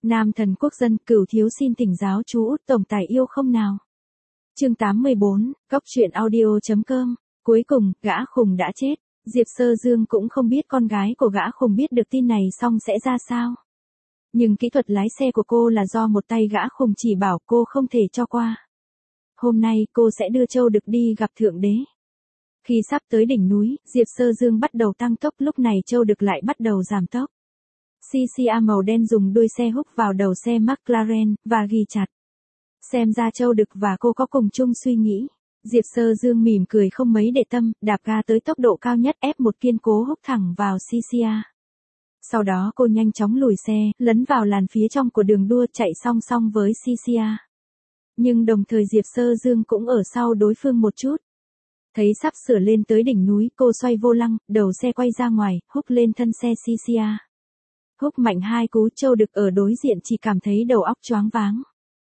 Nam thần quốc dân, Cửu thiếu xin thỉnh giáo chú Út tổng tài yêu không nào. Chương 84, Góc truyện audio.com. Cuối cùng, gã khùng đã chết. Diệp Sơ Dương cũng không biết con gái của gã khùng biết được tin này xong sẽ ra sao. Nhưng kỹ thuật lái xe của cô là do một tay gã khùng chỉ bảo, cô không thể cho qua. Hôm nay cô sẽ đưa Châu Đực đi gặp Thượng Đế. Khi sắp tới đỉnh núi, Diệp Sơ Dương bắt đầu tăng tốc, lúc này Châu Đực lại bắt đầu giảm tốc. CCA màu đen dùng đuôi xe húc vào đầu xe McLaren, và ghi chặt. Xem ra Châu Đực và cô có cùng chung suy nghĩ. Diệp Sơ Dương mỉm cười không mấy để tâm, đạp ga tới tốc độ cao nhất, F1 kiên cố húc thẳng vào CCA. Sau đó cô nhanh chóng lùi xe, lấn vào làn phía trong của đường đua, chạy song song với CCA. Nhưng đồng thời Diệp Sơ Dương cũng ở sau đối phương một chút. Thấy sắp sửa lên tới đỉnh núi, cô xoay vô lăng, đầu xe quay ra ngoài, húc lên thân xe CCA. Húc mạnh hai cú, Châu Đực ở đối diện chỉ cảm thấy đầu óc choáng váng.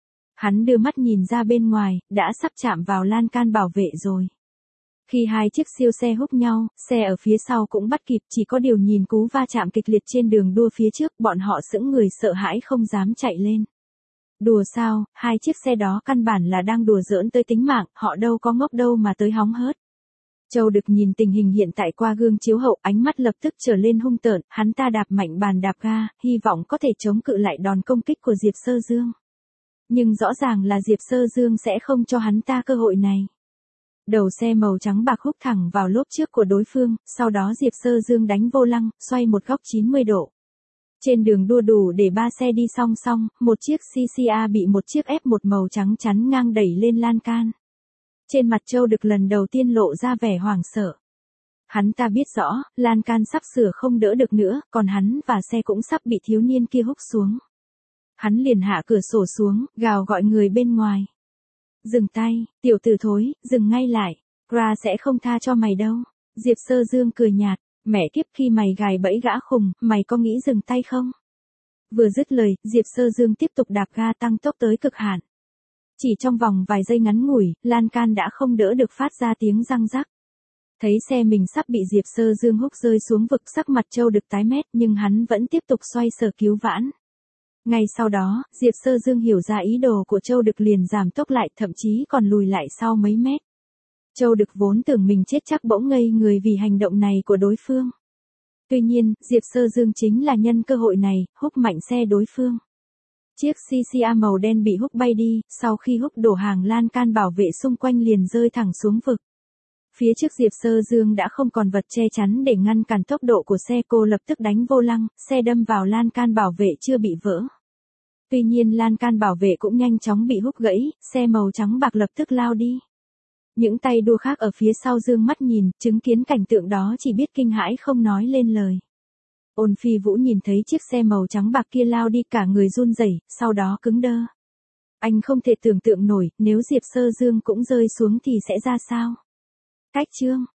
Hắn đưa mắt nhìn ra bên ngoài, đã sắp chạm vào lan can bảo vệ rồi. Khi hai chiếc siêu xe húc nhau, xe ở phía sau cũng bắt kịp, chỉ có điều nhìn cú va chạm kịch liệt trên đường đua phía trước, bọn họ sững người sợ hãi không dám chạy lên. Đùa sao, hai chiếc xe đó căn bản là đang đùa giỡn tới tính mạng, họ đâu có ngốc đâu mà tới hóng hớt. Châu Đực nhìn tình hình hiện tại qua gương chiếu hậu, ánh mắt lập tức trở lên hung tợn, hắn ta đạp mạnh bàn đạp ga, hy vọng có thể chống cự lại đòn công kích của Diệp Sơ Dương. Nhưng rõ ràng là Diệp Sơ Dương sẽ không cho hắn ta cơ hội này. Đầu xe màu trắng bạc húc thẳng vào lốp trước của đối phương, sau đó Diệp Sơ Dương đánh vô lăng, xoay một góc 90 độ. Trên đường đua đủ để ba xe đi song song, một chiếc CCA bị một chiếc F1 màu trắng chắn ngang đẩy lên lan can. Trên mặt Châu Đực lần đầu tiên lộ ra vẻ hoảng sợ. Hắn ta biết rõ, lan can sắp sửa không đỡ được nữa, còn hắn và xe cũng sắp bị thiếu niên kia húc xuống. Hắn liền hạ cửa sổ xuống, gào gọi người bên ngoài. Dừng tay, tiểu tử thối, dừng ngay lại, Ra sẽ không tha cho mày đâu. Diệp Sơ Dương cười nhạt, mẹ kiếp, khi mày gài bẫy gã khùng, mày có nghĩ dừng tay không? Vừa dứt lời, Diệp Sơ Dương tiếp tục đạp ga tăng tốc tới cực hạn. Chỉ trong vòng vài giây ngắn ngủi, lan can đã không đỡ được, phát ra tiếng răng rắc. Thấy xe mình sắp bị Diệp Sơ Dương húc rơi xuống vực, sắc mặt Châu Đực tái mét, nhưng hắn vẫn tiếp tục xoay sở cứu vãn. Ngay sau đó, Diệp Sơ Dương hiểu ra ý đồ của Châu Đực liền giảm tốc lại, thậm chí còn lùi lại sau mấy mét. Châu Đực vốn tưởng mình chết chắc bỗng ngây người vì hành động này của đối phương. Tuy nhiên, Diệp Sơ Dương chính là nhân cơ hội này, húc mạnh xe đối phương. Chiếc CCA màu đen bị húc bay đi, sau khi húc đổ hàng lan can bảo vệ xung quanh liền rơi thẳng xuống vực. Phía trước Diệp Sơ Dương đã không còn vật che chắn để ngăn cản tốc độ của xe, cô lập tức đánh vô lăng, xe đâm vào lan can bảo vệ chưa bị vỡ. Tuy nhiên lan can bảo vệ cũng nhanh chóng bị húc gãy, xe màu trắng bạc lập tức lao đi. Những tay đua khác ở phía sau dương mắt nhìn, chứng kiến cảnh tượng đó chỉ biết kinh hãi không nói lên lời. Ôn Phi Vũ nhìn thấy chiếc xe màu trắng bạc kia lao đi, cả người run rẩy, sau đó cứng đơ. Anh không thể tưởng tượng nổi, nếu Diệp Sơ Dương cũng rơi xuống thì sẽ ra sao? Cách chương